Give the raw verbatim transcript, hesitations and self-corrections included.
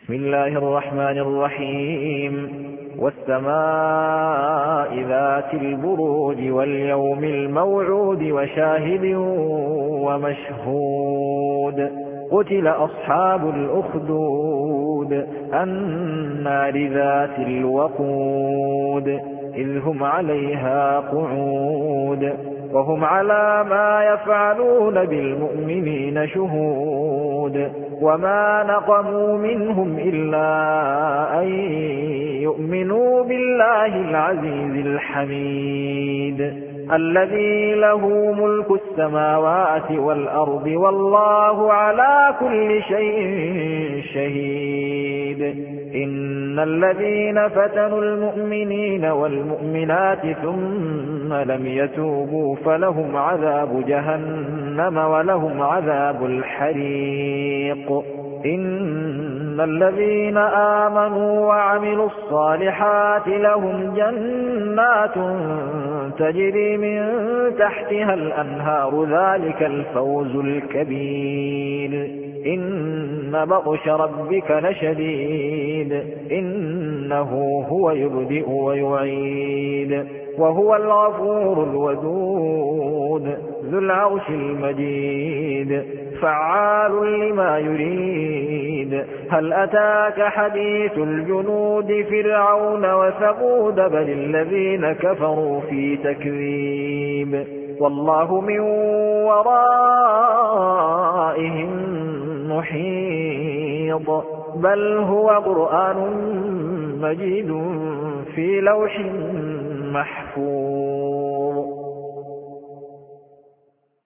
بسم الله الرحمن الرحيم والسماء ذات البروج واليوم الموعود وشاهد ومشهود قتل أصحاب الأخدود النار ذات الوقود إذ هم عليها قعود وهم على ما يفعلون بالمؤمنين شهود وما نقموا منهم إلا أن يؤمنوا بالله العزيز الحميد الذي له ملك السماوات والأرض والله على كل شيء شهيد إن الذين فتنوا المؤمنين والمؤمنات ثم لم يتوبوا فلهم عذاب جهنم ولهم عذاب الحريق إن الذين آمنوا وعملوا الصالحات لهم جنات تجري من تحتها الأنهار ذلك الفوز الكبير إن بطش ربك لشديد إنه هو يبدئ ويعيد وهو الغفور الودود ذو العرش المجيد فعال لما يريد هل أتاك حديث الجنود فرعون وثمود بل الذين كفروا في تكذيب والله من ورائهم محيط بل هو قرآن مجيد في لوح محفوظ.